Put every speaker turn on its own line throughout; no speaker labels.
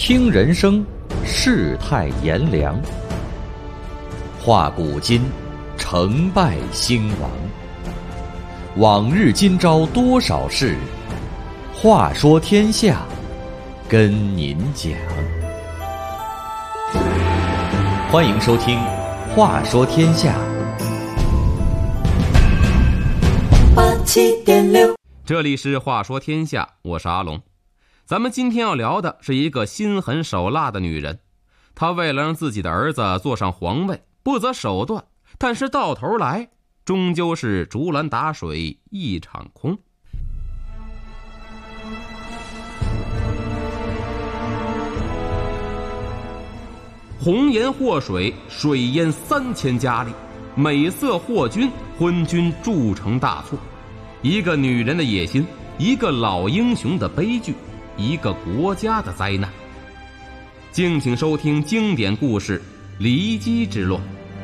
听人生，世态炎凉，话古今，成败兴亡。往日今朝多少事，话说天下，跟您讲。欢迎收听《话说天下》
87.6，
这里是话说天下，我是阿龙。咱们今天要聊的是一个心狠手辣的女人，她为了让自己的儿子坐上皇位，不择手段，但是到头来终究是竹篮打水一场空。红颜祸水，水淹3000佳丽，美色祸君，昏君铸成大错。一个女人的野心，一个老英雄的悲剧，一个国家的灾难。敬请收听经典故事《骊姬之乱》。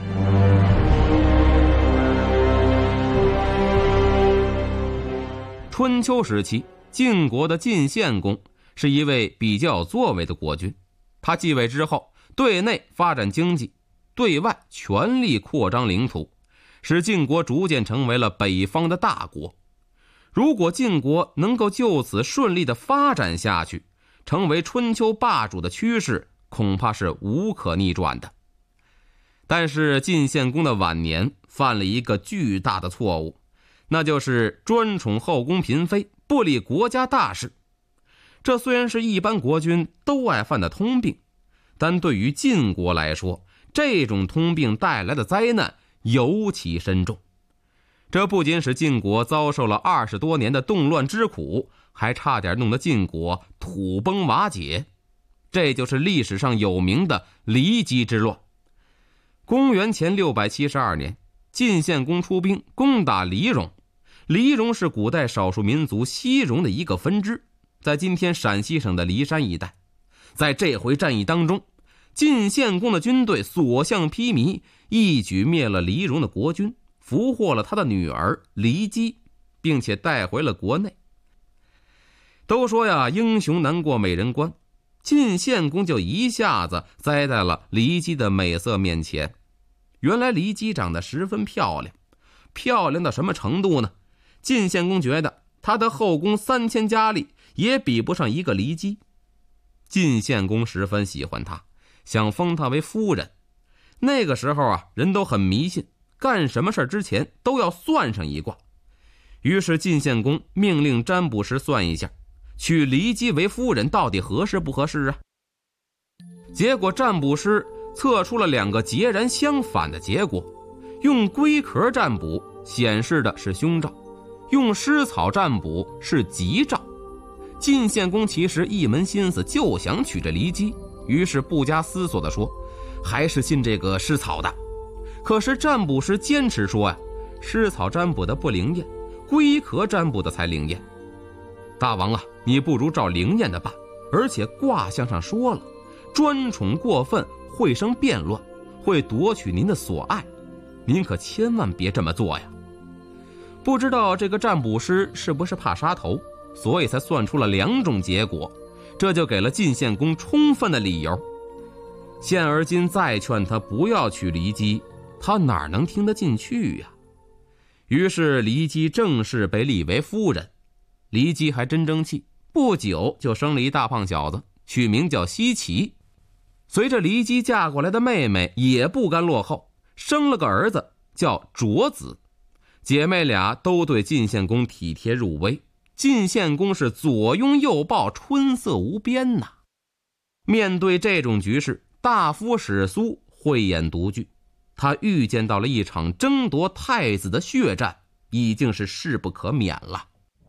春秋时期，晋国的晋献公是一位比较有作为的国君。他继位之后，对内发展经济，对外全力扩张领土，使晋国逐渐成为了北方的大国。如果晋国能够就此顺利的发展下去，成为春秋霸主的趋势，恐怕是无可逆转的。但是晋献公的晚年犯了一个巨大的错误，那就是专宠后宫嫔妃，不理国家大事。这虽然是一般国君都爱犯的通病，但对于晋国来说，这种通病带来的灾难尤其深重。这不仅使晋国遭受了20多年的动乱之苦，还差点弄得晋国土崩瓦解。这就是历史上有名的骊姬之乱。公元前672年，晋献公出兵攻打黎戎。黎戎是古代少数民族西戎的一个分支，在今天陕西省的骊山一带。在这回战役当中，晋献公的军队所向披靡，一举灭了黎戎的国君，俘获了他的女儿骊姬，并且带回了国内。都说呀，英雄难过美人关，晋献公就一下子栽在了骊姬的美色面前。原来骊姬长得十分漂亮，漂亮到什么程度呢？晋献公觉得他的后宫3000佳丽也比不上一个骊姬。晋献公十分喜欢她，想封她为夫人。那个时候啊，人都很迷信，干什么事之前都要算上一卦。于是晋献公命令占卜师算一下，娶骊姬为夫人到底合适不合适啊？结果占卜师测出了2个截然相反的结果。用龟壳占卜显示的是凶兆，用尸草占卜是吉兆。晋献公其实一门心思就想娶这骊姬，于是不加思索地说，还是信这个尸草的。可是占卜师坚持说呀，尸草占卜的不灵验，龟壳占卜的才灵验。大王啊，你不如照灵验的办，而且卦象上说了，专宠过分会生变乱，会夺取您的所爱，您可千万别这么做呀。不知道这个占卜师是不是怕杀头，所以才算出了2种结果，这就给了晋献公充分的理由。现而今再劝他不要娶骊姬，他哪能听得进去呀？于是骊姬正式被立为夫人。骊姬还真争气，不久就生了一大胖小子，取名叫奚齐。随着骊姬嫁过来的妹妹也不甘落后，生了个儿子叫卓子。姐妹俩都对晋献公体贴入微，晋献公是左拥右抱，春色无边呐。面对这种局势，大夫史苏慧眼独具，他预见到了一场争夺太子的血战已经是势不可免了。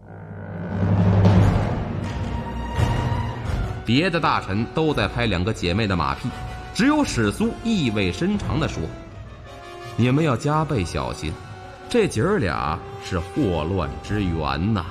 别的大臣都在拍2个姐妹的马屁，只有史苏意味深长地说，你们要加倍小心，这姐儿俩是祸乱之源呐。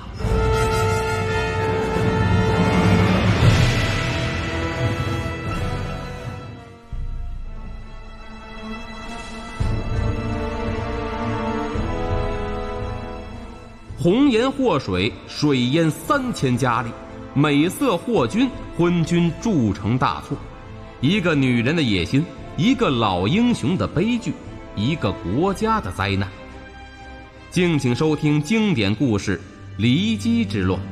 红颜祸水，水淹3000佳丽， 美色祸君，昏君铸成大错。一个女人的野心，一个老英雄的悲剧，一个国家的灾难。敬请收听经典故事《骊姬之乱》。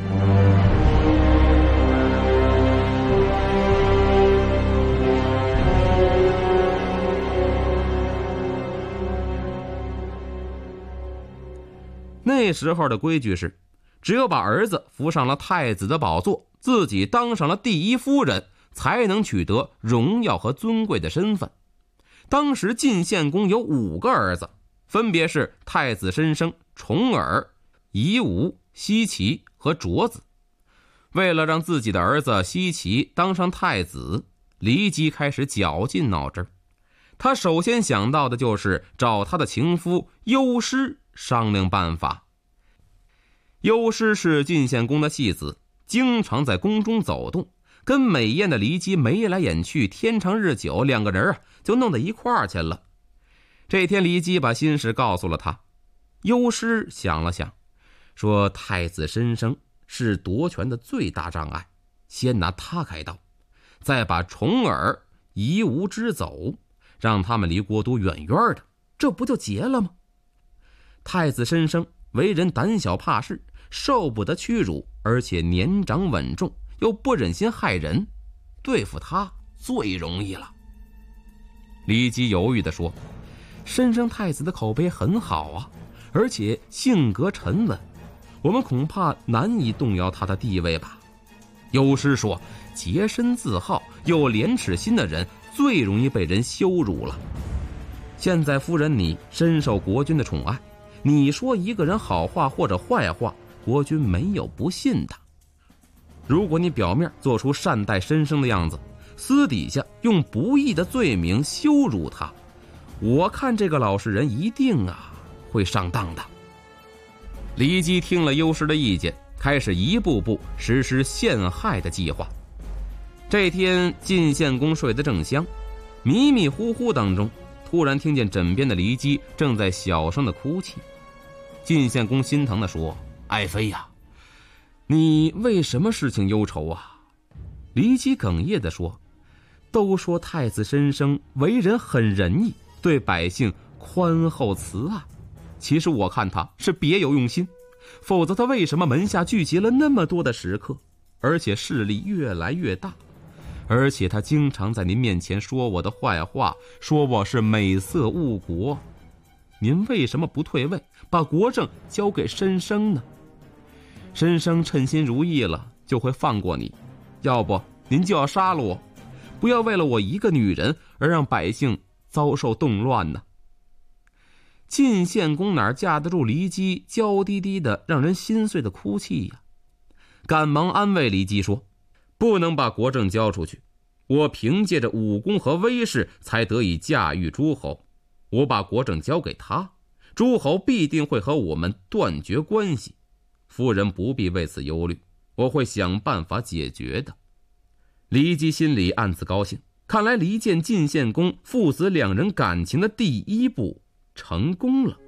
那时候的规矩是，只有把儿子扶上了太子的宝座，自己当上了第一夫人，才能取得荣耀和尊贵的身份。当时晋献公有5个儿子，分别是太子申生、重耳、夷吾、奚齐和卓子。为了让自己的儿子奚齐当上太子，骊姬开始绞尽脑汁。他首先想到的就是找他的情夫幽师商量办法。幽师是晋献公的戏子，经常在宫中走动，跟美艳的骊姬眉来眼去，天长日久，两个人就弄到一块儿去了。这天骊姬把心事告诉了他。幽师想了想，说太子申生是夺权的最大障碍，先拿他开刀，再把重耳、夷吾支走，让他们离国都远远的，这不就结了吗？太子申生为人胆小怕事，受不得屈辱，而且年长稳重，又不忍心害人，对付他最容易了。骊姬犹豫地说，申生太子的口碑很好啊，而且性格沉稳，我们恐怕难以动摇他的地位吧。幽师说，洁身自好又廉耻心的人最容易被人羞辱了。现在夫人你深受国君的宠爱，你说一个人好话或者坏话，国君没有不信的。如果你表面做出善待申生的样子，私底下用不义的罪名羞辱他，我看这个老实人一定会上当的。骊姬听了幽师的意见，开始一步步实施陷害的计划。这天晋献公睡得正香，迷迷糊糊当中，突然听见枕边的骊姬正在小声的哭泣。晋献公心疼地说，爱妃呀，你为什么事情忧愁啊？骊姬哽咽地说，都说太子申生为人很仁义，对百姓宽厚慈爱，其实我看他是别有用心，否则他为什么门下聚集了那么多的食客，而且势力越来越大？而且他经常在您面前说我的坏话，说我是美色误国，您为什么不退位，把国政交给申生呢？申生称心如意了，就会放过你，要不您就要杀了我，不要为了我一个女人而让百姓遭受动乱呢。晋献公哪架得住骊姬娇滴滴的让人心碎的哭泣呀？赶忙安慰骊姬说，不能把国政交出去，我凭借着武功和威势才得以驾驭诸侯，我把国政交给他，诸侯必定会和我们断绝关系，夫人不必为此忧虑，我会想办法解决的。骊姬心里暗自高兴，看来离间晋献公父子两人感情的第一步成功了。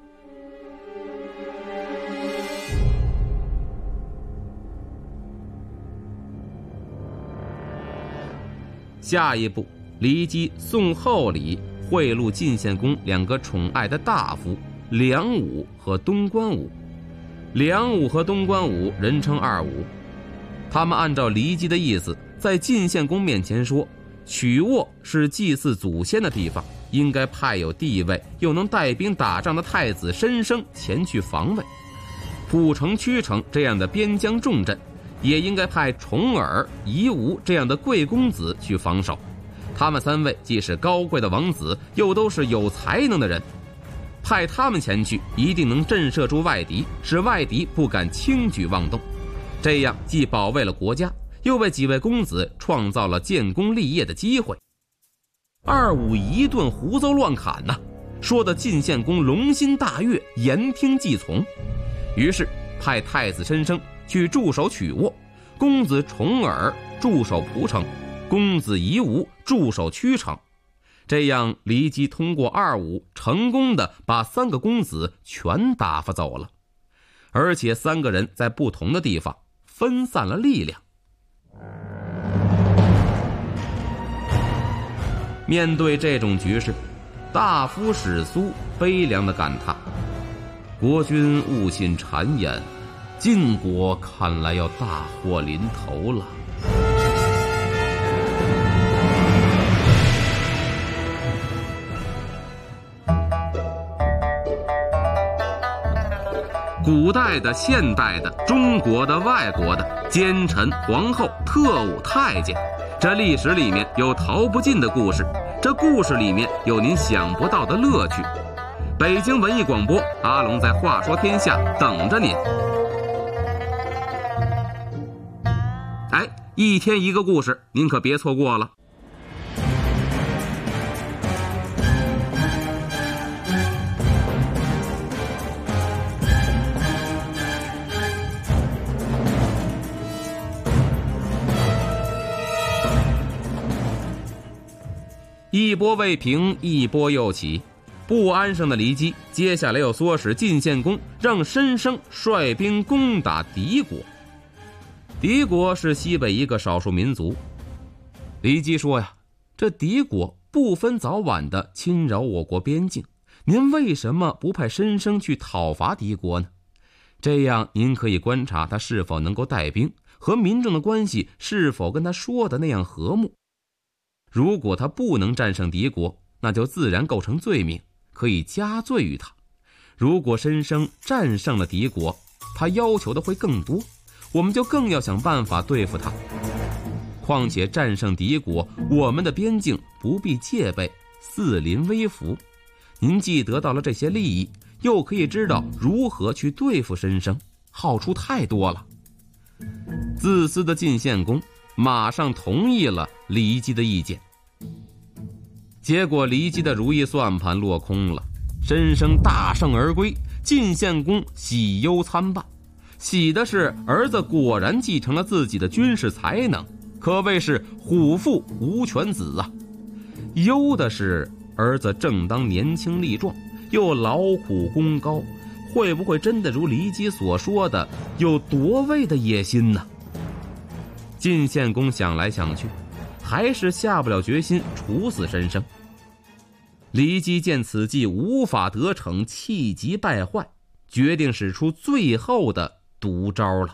下一步，骊姬送厚礼贿赂晋献公2个宠爱的大夫梁武和东关武。梁武和东关武人称二武，他们按照骊姬的意思，在晋献公面前说，曲沃是祭祀祖先的地方，应该派有地位又能带兵打仗的太子申生前去防卫。蒲城、曲城这样的边疆重镇，也应该派重耳、夷吾这样的贵公子去防守。他们3位既是高贵的王子，又都是有才能的人，派他们前去，一定能震慑住外敌，使外敌不敢轻举妄动。这样既保卫了国家，又为几位公子创造了建功立业的机会。二武一顿胡诌乱砍说的晋献公龙心大悦，言听计从。于是派太子申生去驻守曲沃，公子重耳驻守蒲城，公子夷吾驻守曲城。这样骊姬通过二武成功的把3个公子全打发走了，而且3个人在不同的地方分散了力量。面对这种局势，大夫史苏悲凉地感叹：国君勿信谗言，晋国看来要大祸临头了。古代的、现代的、中国的、外国的，奸臣、皇后、特务、太监，这历史里面有逃不尽的故事，这故事里面有您想不到的乐趣。北京文艺广播，阿龙在话说天下等着您。哎，一天一个故事，您可别错过了。一波未平，一波又起。不安生的骊姬接下来又唆使晋献公让申生率兵攻打敌国。敌国是西北一个少数民族。骊姬说呀，这敌国不分早晚的侵扰我国边境，您为什么不派申生去讨伐敌国呢？这样您可以观察他是否能够带兵，和民众的关系是否跟他说的那样和睦。如果他不能战胜敌国，那就自然构成罪名，可以加罪于他。如果申生战胜了敌国，他要求的会更多，我们就更要想办法对付他。况且战胜敌国，我们的边境不必戒备，四邻微服。您既得到了这些利益，又可以知道如何去对付申生，好处太多了。自私的晋献公马上同意了骊姬的意见。结果骊姬的如意算盘落空了，申生大胜而归，晋献公喜忧参半。喜的是儿子果然继承了自己的军事才能，可谓是虎父无犬子啊。忧的是儿子正当年轻力壮，又劳苦功高，会不会真的如骊姬所说的有夺位的野心呢？晋献公想来想去，还是下不了决心处死申生。骊姬见此计无法得逞，气急败坏，决定使出最后的毒招了。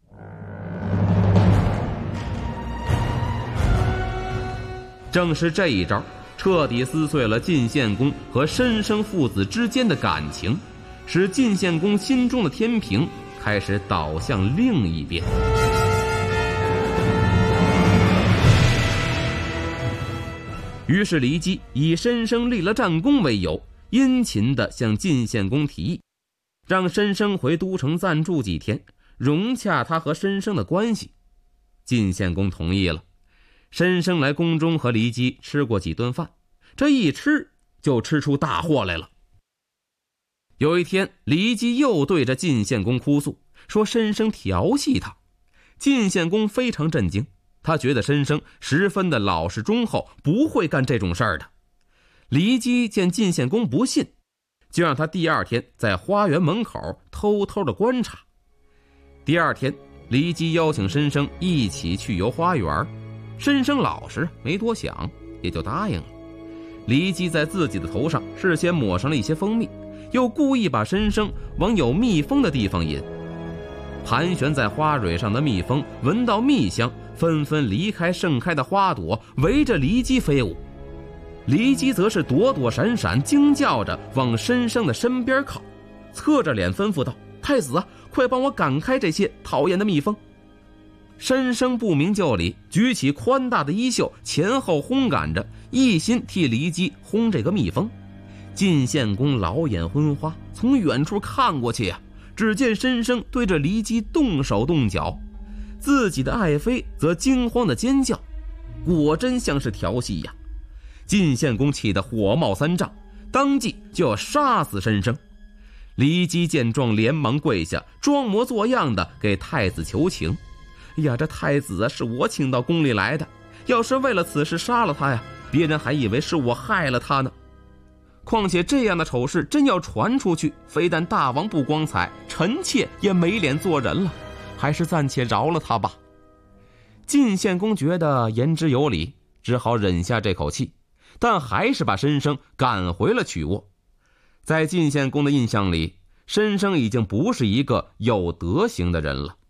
正是这一招，彻底撕碎了晋献公和申生父子之间的感情，使晋献公心中的天平开始倒向另一边。于是骊姬以申生立了战功为由，殷勤地向晋献公提议，让申生回都城暂住几天，融洽他和申生的关系。晋献公同意了。申生来宫中和骊姬吃过几顿饭，这一吃就吃出大祸来了。有一天，骊姬又对着晋献公哭诉，说申生调戏他。晋献公非常震惊，他觉得申生十分的老实忠厚，不会干这种事儿的。骊姬见晋献公不信，就让他第二天在花园门口偷偷的观察。第二天，骊姬邀请申生一起去游花园，申生老实，没多想，也就答应了。骊姬在自己的头上事先抹上了一些蜂蜜，又故意把申生往有蜜蜂的地方引。盘旋在花蕊上的蜜蜂闻到蜜香，纷纷离开盛开的花朵，围着骊姬飞舞。骊姬则是躲躲闪闪，惊叫着往申生的身边靠，侧着脸吩咐道：“太子啊，快帮我赶开这些讨厌的蜜蜂。”申生不明就里，举起宽大的衣袖，前后轰赶着，一心替骊姬轰这个蜜蜂。晋献公老眼昏花，从远处看过去只见申生对着骊姬动手动脚，自己的爱妃则惊慌的尖叫，果真像是调戏呀。晋献公气得火冒三丈，当即就要杀死申生。骊姬见状连忙跪下，装模作样的给太子求情。呀，这太子是我请到宫里来的，要是为了此事杀了他别人还以为是我害了他呢。况且这样的丑事真要传出去，非但大王不光彩，臣妾也没脸做人了， 还是暂且饶了他吧。晋献公觉得言之有理，只好忍下这口气，但还是把申生赶回了曲沃。在晋献公的印象里，申生已经不是一个有德行的人了。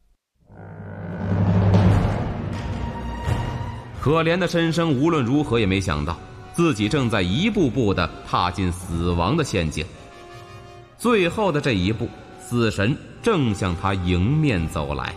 可怜的申生无论如何也没想到，自己正在一步步地踏进死亡的陷阱。最后的这一步，死神正向他迎面走来。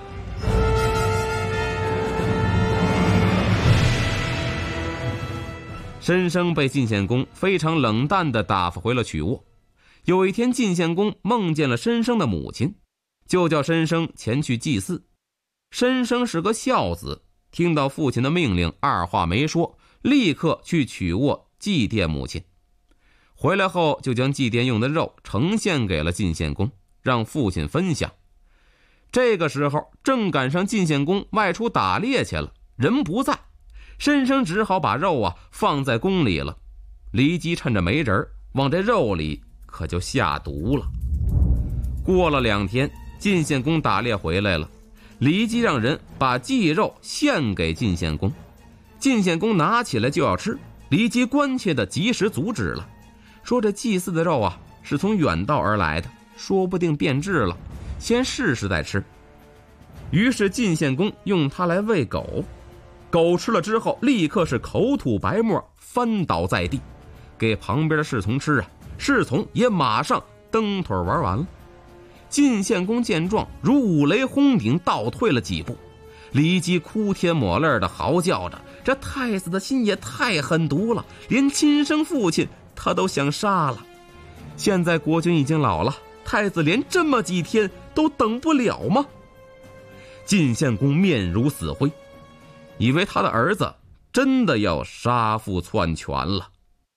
申生被晋献公非常冷淡地打发回了曲沃。有一天，晋献公梦见了申生的母亲，就叫申生前去祭祀。申生是个孝子，听到父亲的命令，二话没说，立刻去曲沃祭奠母亲。回来后就将祭奠用的肉呈现给了晋献公，让父亲分享。这个时候正赶上晋献公外出打猎去了，人不在，申生只好把肉放在宫里了。骊姬趁着没人，往这肉里可就下毒了。过了2天，晋献公打猎回来了，骊姬让人把祭肉献给晋献公。晋献公拿起来就要吃，骊姬关切的及时阻止了，说这祭祀的肉是从远道而来的，说不定变质了，先试试再吃。于是晋献公用它来喂狗，狗吃了之后立刻是口吐白沫，翻倒在地，给旁边的侍从吃侍从也马上蹬腿玩完了。晋献公见状如五雷轰顶，倒退了几步。骊姬哭天抹泪的嚎叫着，这太子的心也太狠毒了，连亲生父亲他都想杀了。现在国君已经老了，太子连这么几天都等不了吗？晋献公面如死灰，以为他的儿子真的要杀父篡权了。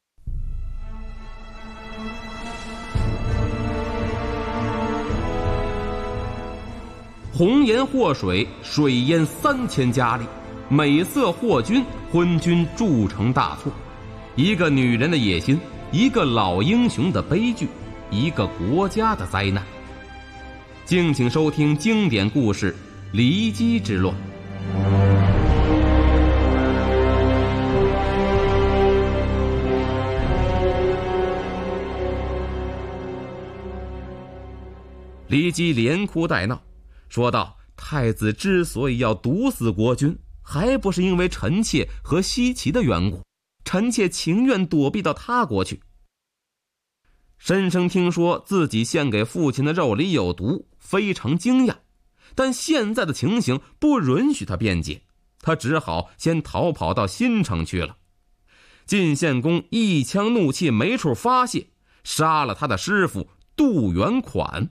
红颜祸水，水淹3000佳丽；美色祸君，昏君铸成大错。一个女人的野心，一个老英雄的悲剧，一个国家的灾难。敬请收听经典故事《骊姬之乱》。骊姬连哭带闹，说道：太子之所以要毒死国君，还不是因为臣妾和奚齐的缘故，臣妾情愿躲避到他国去。申生听说自己献给父亲的肉里有毒，非常惊讶，但现在的情形不允许他辩解，他只好先逃跑到新城去了。晋献公一腔怒气没处发泄，杀了他的师傅杜元款。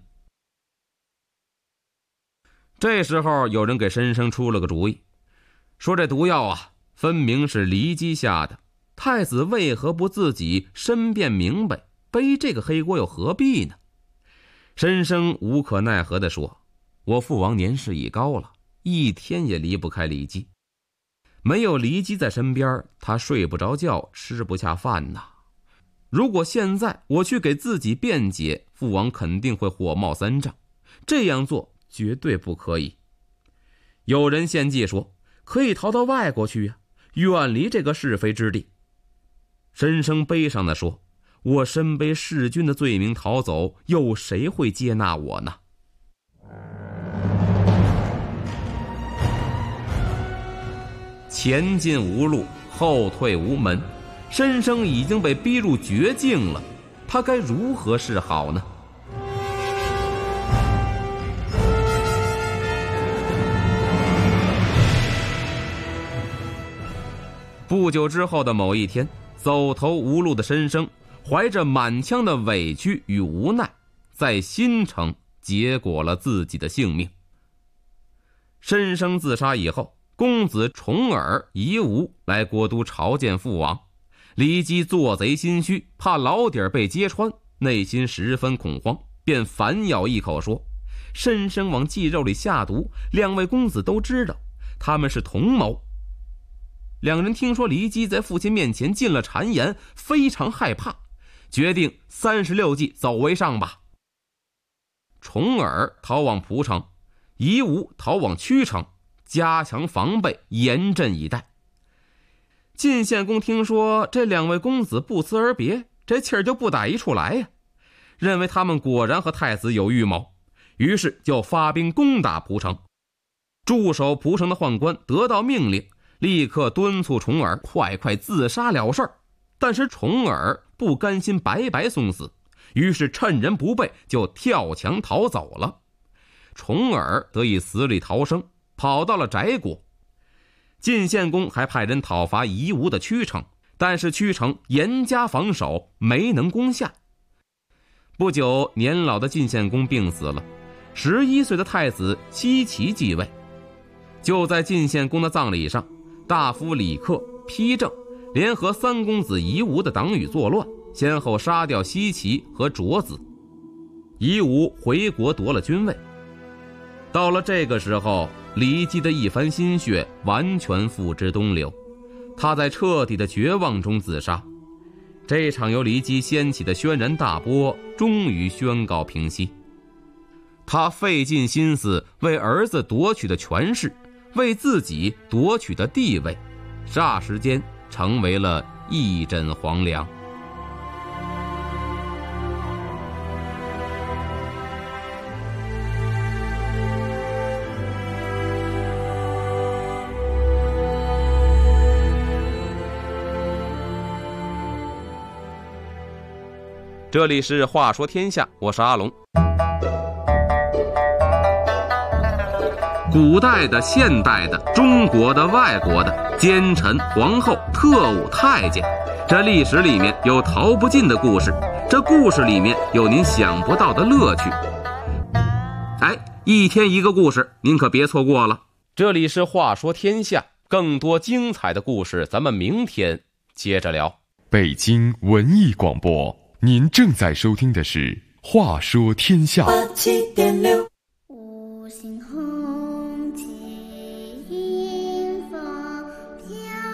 这时候有人给申生出了个主意，说这毒药分明是骊姬下的，太子为何不自己申辩明白，背这个黑锅又何必呢？申生无可奈何地说：我父王年事已高了，一天也离不开骊姬，没有骊姬在身边，他睡不着觉，吃不下饭呐。如果现在我去给自己辩解，父王肯定会火冒三丈，这样做绝对不可以。有人献计说可以逃到外国去远离这个是非之地。申生悲伤地说：我身背弑君的罪名逃走，有谁会接纳我呢？前进无路，后退无门，申生已经被逼入绝境了，他该如何是好呢？不久之后的某一天，走投无路的申生怀着满腔的委屈与无奈，在新城结果了自己的性命。申生自杀以后，公子重耳、夷吾来国都朝见父王。骊姬做贼心虚，怕老底被揭穿，内心十分恐慌，便反咬一口说：申生往祭肉里下毒，两位公子都知道，他们是同谋。两人听说骊姬在父亲面前进了谗言，非常害怕，决定36计走为上吧。重耳逃往蒲城， 夷吾逃往曲城，加强防备，严阵以待。晋献公听说这两位公子不辞而别，这气儿就不打一处来呀，认为他们果然和太子有预谋，于是就发兵攻打蒲城。驻守蒲城的宦官得到命令，立刻敦促重耳快自杀了事儿。但是重耳不甘心白白送死，于是趁人不备就跳墙逃走了。重耳得以死里逃生，跑到了翟国。晋献公还派人讨伐夷吾的曲城，但是曲城严加防守，没能攻下。不久，年老的晋献公病死了，11岁的太子奚齐继位。就在晋献公的葬礼上，大夫李克、丕正联合三公子夷吾的党羽作乱，先后杀掉奚齐和卓子。夷吾回国夺了君位。到了这个时候，骊姬的一番心血完全付之东流，他在彻底的绝望中自杀。这场由骊姬掀起的轩然大波终于宣告平息。他费尽心思为儿子夺取的权势，为自己夺取的地位，霎时间成为了一枕黄粱。这里是话说天下，我是阿龙。古代的、现代的、中国的、外国的，奸臣、皇后、特务、太监，这历史里面有逃不尽的故事，这故事里面有您想不到的乐趣。一天一个故事，您可别错过了。这里是话说天下，更多精彩的故事咱们明天接着聊。
北京文艺广播，您正在收听的是《话说天下》。
87.6，五星红旗迎风飘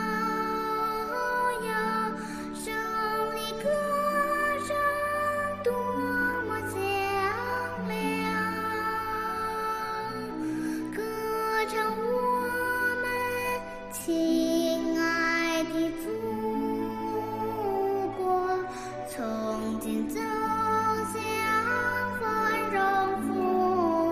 摇，胜利歌声多么响亮，歌唱我们亲爱的祖国，从今走向繁荣富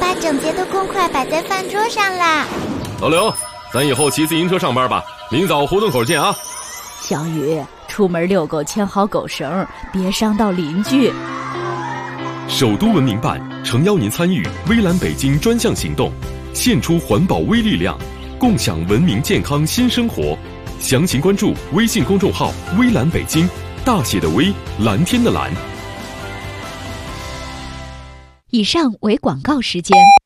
把整洁的公筷摆在饭桌上啦。
老刘，咱以后骑自行车上班吧，明早胡同口见啊。
小雨，出门遛狗牵好狗绳，别伤到邻居。
首都文明办诚邀您参与微蓝北京专项行动，献出环保微力量，共享文明健康新生活。详情关注微信公众号“微蓝北京”，大写的微，蓝天的蓝。
以上为广告时间。